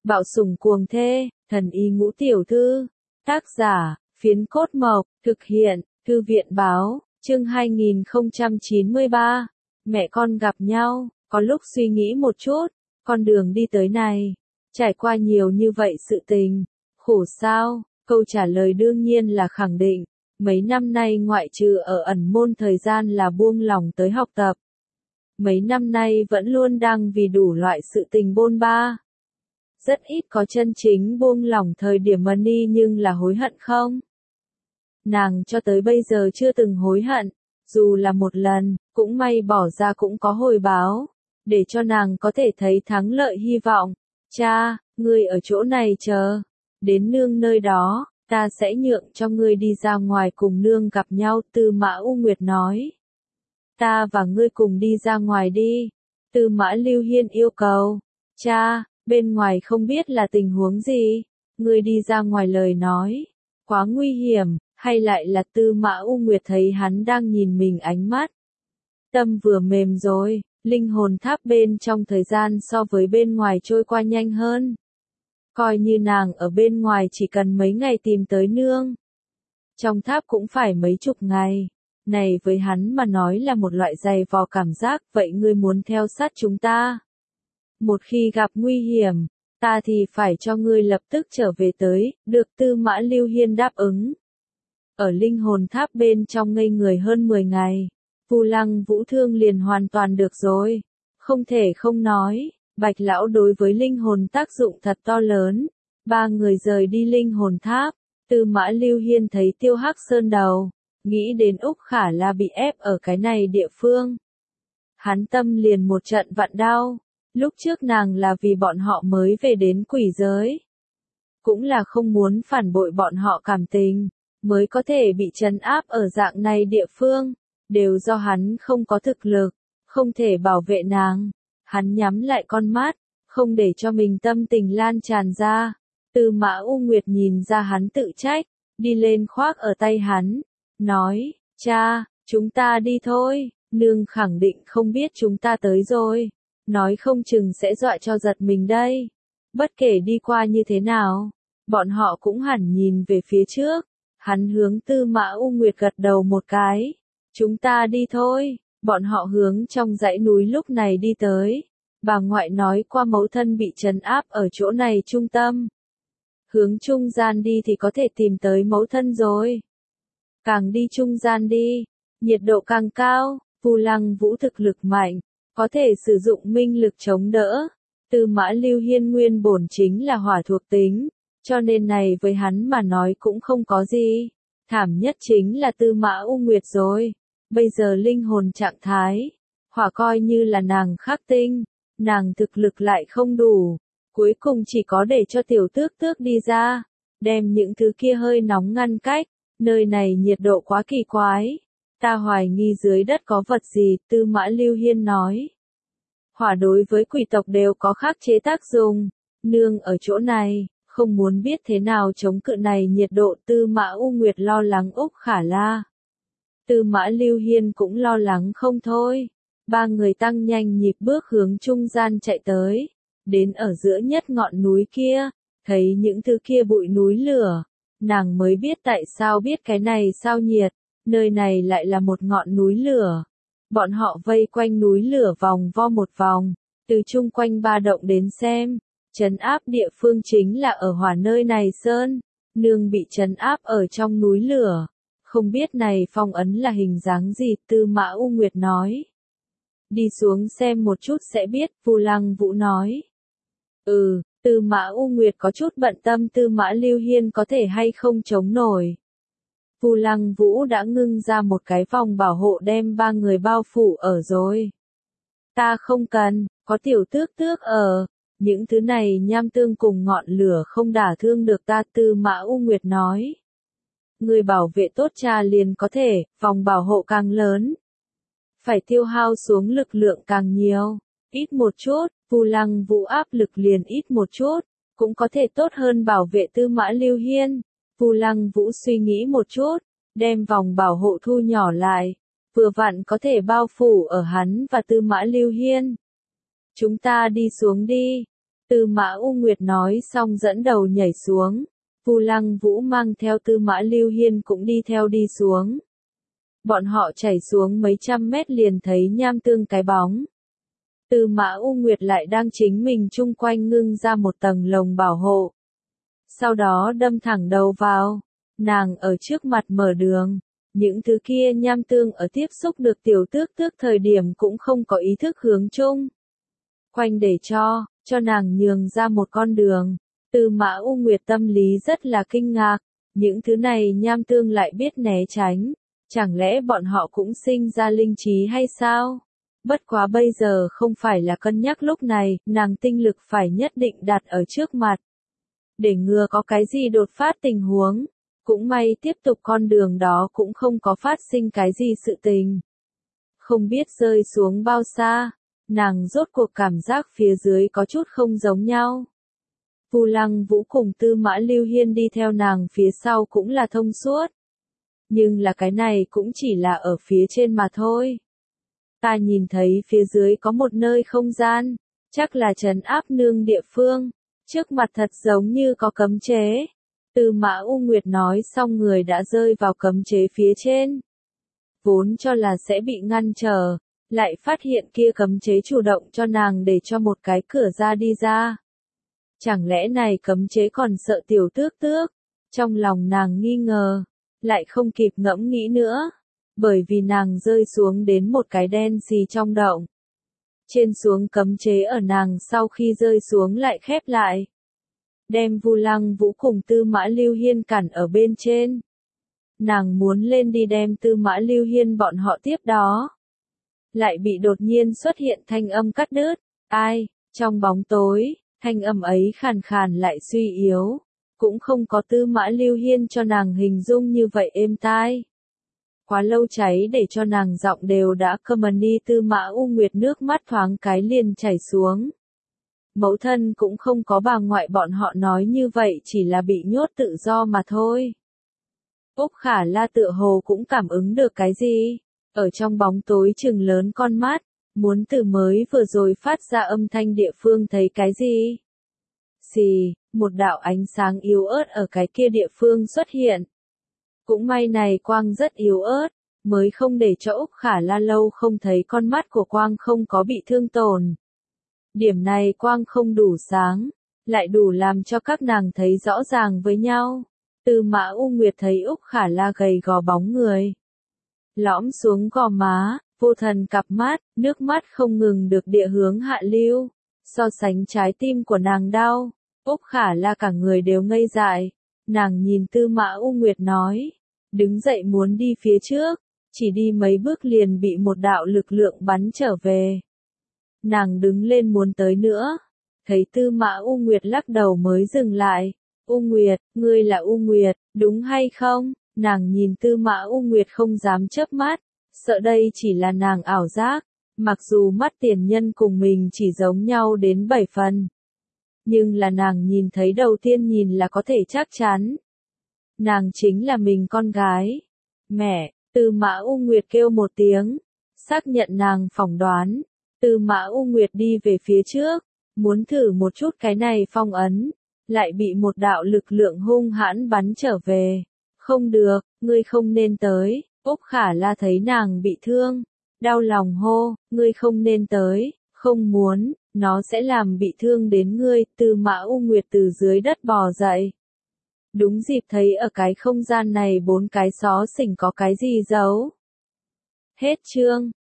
Bạo sủng cuồng thê, thần y ngũ tiểu thư. Tác giả, Phiến Cốt Mộc, thực hiện, Thư viện báo, chương 2093. Mẹ con gặp nhau, có lúc suy nghĩ một chút, con đường đi tới này, trải qua nhiều như vậy sự tình, khổ sao? Câu trả lời đương nhiên là khẳng định, mấy năm nay ngoại trừ ở ẩn môn thời gian là buông lỏng tới học tập. Mấy năm nay vẫn luôn đang vì đủ loại sự tình bôn ba. Rất ít có chân chính buông lỏng thời điểm money nhưng là hối hận không? Nàng cho tới bây giờ chưa từng hối hận, dù là một lần, cũng may bỏ ra cũng có hồi báo, để cho nàng có thể thấy thắng lợi hy vọng. Cha, ngươi ở chỗ này chờ, đến nương nơi đó, ta sẽ nhượng cho ngươi đi ra ngoài cùng nương gặp nhau, Tư Mã U Nguyệt nói. Ta và ngươi cùng đi ra ngoài đi, Tư Mã Lưu Hiên yêu cầu. Cha, bên ngoài không biết là tình huống gì, ngươi đi ra ngoài lời nói, quá nguy hiểm, hay lại là Tư Mã U Nguyệt thấy hắn đang nhìn mình ánh mắt. Tâm vừa mềm rồi, linh hồn tháp bên trong thời gian so với bên ngoài trôi qua nhanh hơn. Coi như nàng ở bên ngoài chỉ cần mấy ngày tìm tới nương. Trong tháp cũng phải mấy chục ngày. Này với hắn mà nói là một loại dày vò cảm giác, vậy ngươi muốn theo sát chúng ta? Một khi gặp nguy hiểm, ta thì phải cho ngươi lập tức trở về tới, được Tư Mã Lưu Hiên đáp ứng. Ở linh hồn tháp bên trong ngây người hơn 10 ngày, Vu Lăng Vũ Thương liền hoàn toàn được rồi. Không thể không nói, Bạch Lão đối với linh hồn tác dụng thật to lớn. Ba người rời đi linh hồn tháp, Tư Mã Lưu Hiên thấy Tiêu Hắc Sơn đầu, nghĩ đến Úc Khả La bị ép ở cái này địa phương. Hắn tâm liền một trận vặn đau, lúc trước nàng là vì bọn họ mới về đến quỷ giới. Cũng là không muốn phản bội bọn họ cảm tình, mới có thể bị trấn áp ở dạng này địa phương, đều do hắn không có thực lực, không thể bảo vệ nàng. Hắn nhắm lại con mắt, không để cho mình tâm tình lan tràn ra. Tư Mã U Nguyệt nhìn ra hắn tự trách, đi lên khoác ở tay hắn, nói, cha, chúng ta đi thôi, nương khẳng định không biết chúng ta tới rồi, nói không chừng sẽ dọa cho giật mình đây. Bất kể đi qua như thế nào, bọn họ cũng hẳn nhìn về phía trước. Hắn hướng Tư Mã U Nguyệt gật đầu một cái, chúng ta đi thôi. Bọn họ hướng trong dãy núi lúc này đi tới. Bà ngoại nói qua mẫu thân bị trấn áp ở chỗ này trung tâm. Hướng trung gian đi thì có thể tìm tới mẫu thân rồi. Càng đi trung gian đi, nhiệt độ càng cao, Vu Lăng Vũ thực lực mạnh, có thể sử dụng minh lực chống đỡ. Tư Mã Lưu Hiên nguyên bổn chính là hỏa thuộc tính, cho nên này với hắn mà nói cũng không có gì. Thảm nhất chính là Tư Mã U Nguyệt rồi. Bây giờ linh hồn trạng thái, hỏa coi như là nàng khắc tinh, nàng thực lực lại không đủ, cuối cùng chỉ có để cho tiểu tước tước đi ra, đem những thứ kia hơi nóng ngăn cách, nơi này nhiệt độ quá kỳ quái, ta hoài nghi dưới đất có vật gì, Tư Mã Lưu Hiên nói. Hỏa đối với quỷ tộc đều có khắc chế tác dụng, nương ở chỗ này, không muốn biết thế nào chống cự này nhiệt độ, Tư Mã U Nguyệt lo lắng Úc Khả La. Tư Mã Lưu Hiên cũng lo lắng không thôi. Ba người tăng nhanh nhịp bước hướng trung gian chạy tới. Đến ở giữa nhất ngọn núi kia, thấy những thứ kia bụi núi lửa. Nàng mới biết tại sao biết cái này sao nhiệt, nơi này lại là một ngọn núi lửa. Bọn họ vây quanh núi lửa vòng vo một vòng, từ chung quanh ba động đến xem. Trấn áp địa phương chính là ở hỏa nơi này sơn, nương bị trấn áp ở trong núi lửa. Không biết này phong ấn là hình dáng gì, Tư Mã U Nguyệt nói. Đi xuống xem một chút sẽ biết, Vu Lăng Vũ nói. Tư Mã U Nguyệt có chút bận tâm Tư Mã Lưu Hiên có thể hay không chống nổi. Vu Lăng Vũ đã ngưng ra một cái vòng bảo hộ đem ba người bao phủ ở rồi. Ta không cần, có tiểu tước tước ở. Những thứ này nham tương cùng ngọn lửa không đả thương được ta, Tư Mã U Nguyệt nói. Người bảo vệ tốt cha liền có thể, vòng bảo hộ càng lớn. Phải tiêu hao xuống lực lượng càng nhiều, ít một chút, Vu Lăng Vũ áp lực liền ít một chút, cũng có thể tốt hơn bảo vệ Tư Mã Lưu Hiên. Vu Lăng Vũ suy nghĩ một chút, đem vòng bảo hộ thu nhỏ lại, vừa vặn có thể bao phủ ở hắn và Tư Mã Lưu Hiên. Chúng ta đi xuống đi. Tư Mã U Nguyệt nói xong dẫn đầu nhảy xuống. Vu Lăng Vũ mang theo Tư Mã Lưu Hiên cũng đi theo đi xuống. Bọn họ chảy xuống mấy trăm mét liền thấy Nham Tương cái bóng. Tư Mã U Nguyệt lại đang chính mình chung quanh ngưng ra một tầng lồng bảo hộ. Sau đó đâm thẳng đầu vào. Nàng ở trước mặt mở đường. Những thứ kia Nham Tương ở tiếp xúc được Tiểu Tước Tước thời điểm cũng không có ý thức hướng chung. Quanh để cho nàng nhường ra một con đường. Tư Mã U Nguyệt tâm lý rất là kinh ngạc. Những thứ này Nham Tương lại biết né tránh. Chẳng lẽ bọn họ cũng sinh ra linh trí hay sao? Bất quá bây giờ không phải là cân nhắc lúc này, nàng tinh lực phải nhất định đặt ở trước mặt. Để ngừa có cái gì đột phát tình huống. Cũng may tiếp tục con đường đó cũng không có phát sinh cái gì sự tình. Không biết rơi xuống bao xa, nàng rốt cuộc cảm giác phía dưới có chút không giống nhau. Vu Lăng Vũ cùng Tư Mã Lưu Hiên đi theo nàng phía sau cũng là thông suốt. Nhưng là cái này cũng chỉ là ở phía trên mà thôi. Ta nhìn thấy phía dưới có một nơi không gian, chắc là trấn áp nương địa phương, trước mặt thật giống như có cấm chế. Tư Mã U Nguyệt nói xong người đã rơi vào cấm chế phía trên. Vốn cho là sẽ bị ngăn trở, lại phát hiện kia cấm chế chủ động cho nàng để cho một cái cửa ra đi ra. Chẳng lẽ này cấm chế còn sợ Tiểu Tước Tước? Trong lòng nàng nghi ngờ, lại không kịp ngẫm nghĩ nữa, bởi vì nàng rơi xuống đến một cái đen xì trong động. Trên xuống cấm chế ở nàng sau khi rơi xuống lại khép lại. Đem Vu Lăng Vũ cùng Tư Mã Lưu Hiên cản ở bên trên. Nàng muốn lên đi đem Tư Mã Lưu Hiên bọn họ tiếp đó. Lại bị đột nhiên xuất hiện thanh âm cắt đứt. Ai? Trong bóng tối, thanh âm ấy khàn khàn lại suy yếu. Cũng không có Tư Mã Lưu Hiên cho nàng hình dung như vậy êm tai. Quá lâu cháy để cho nàng giọng đều đã câm đi. Tư Mã U Nguyệt nước mắt thoáng cái liền chảy xuống. Mẫu thân cũng không có bà ngoại bọn họ nói như vậy, chỉ là bị nhốt tự do mà thôi. Úc Khả La tựa hồ cũng cảm ứng được cái gì, ở trong bóng tối trừng lớn con mắt, muốn từ mới vừa rồi phát ra âm thanh địa phương thấy cái gì. Xì, một đạo ánh sáng yếu ớt ở cái kia địa phương xuất hiện. Cũng may này quang rất yếu ớt, mới không để cho Úc Khả La lâu không thấy con mắt của quang không có bị thương tổn. Điểm này quang không đủ sáng, lại đủ làm cho các nàng thấy rõ ràng với nhau. Tư Mã U Nguyệt thấy Úc Khả La gầy gò bóng người, lõm xuống gò má, vô thần cặp mắt, nước mắt không ngừng được địa hướng hạ lưu, so sánh trái tim của nàng đau. Úc Khả La cả người đều ngây dại, nàng nhìn Tư Mã U Nguyệt nói, đứng dậy muốn đi phía trước, chỉ đi mấy bước liền bị một đạo lực lượng bắn trở về. Nàng đứng lên muốn tới nữa, thấy Tư Mã U Nguyệt lắc đầu mới dừng lại. U Nguyệt, ngươi là U Nguyệt, đúng hay không? Nàng nhìn Tư Mã U Nguyệt không dám chớp mắt, sợ đây chỉ là nàng ảo giác, mặc dù mắt tiền nhân cùng mình chỉ giống nhau đến 7 phần. Nhưng là nàng nhìn thấy đầu tiên nhìn là có thể chắc chắn. Nàng chính là mình con gái. Mẹ, Tư Mã U Nguyệt kêu một tiếng, xác nhận nàng phỏng đoán. Tư Mã U Nguyệt đi về phía trước, muốn thử một chút cái này phong ấn, lại bị một đạo lực lượng hung hãn bắn trở về. Không được, ngươi không nên tới. Úc Khả La thấy nàng bị thương, đau lòng hô, ngươi không nên tới, không muốn, nó sẽ làm bị thương đến ngươi. Tư Mã U Nguyệt từ dưới đất bò dậy. Đúng dịp thấy ở cái không gian này 4 cái xó xỉnh có cái gì giấu. Hết chương.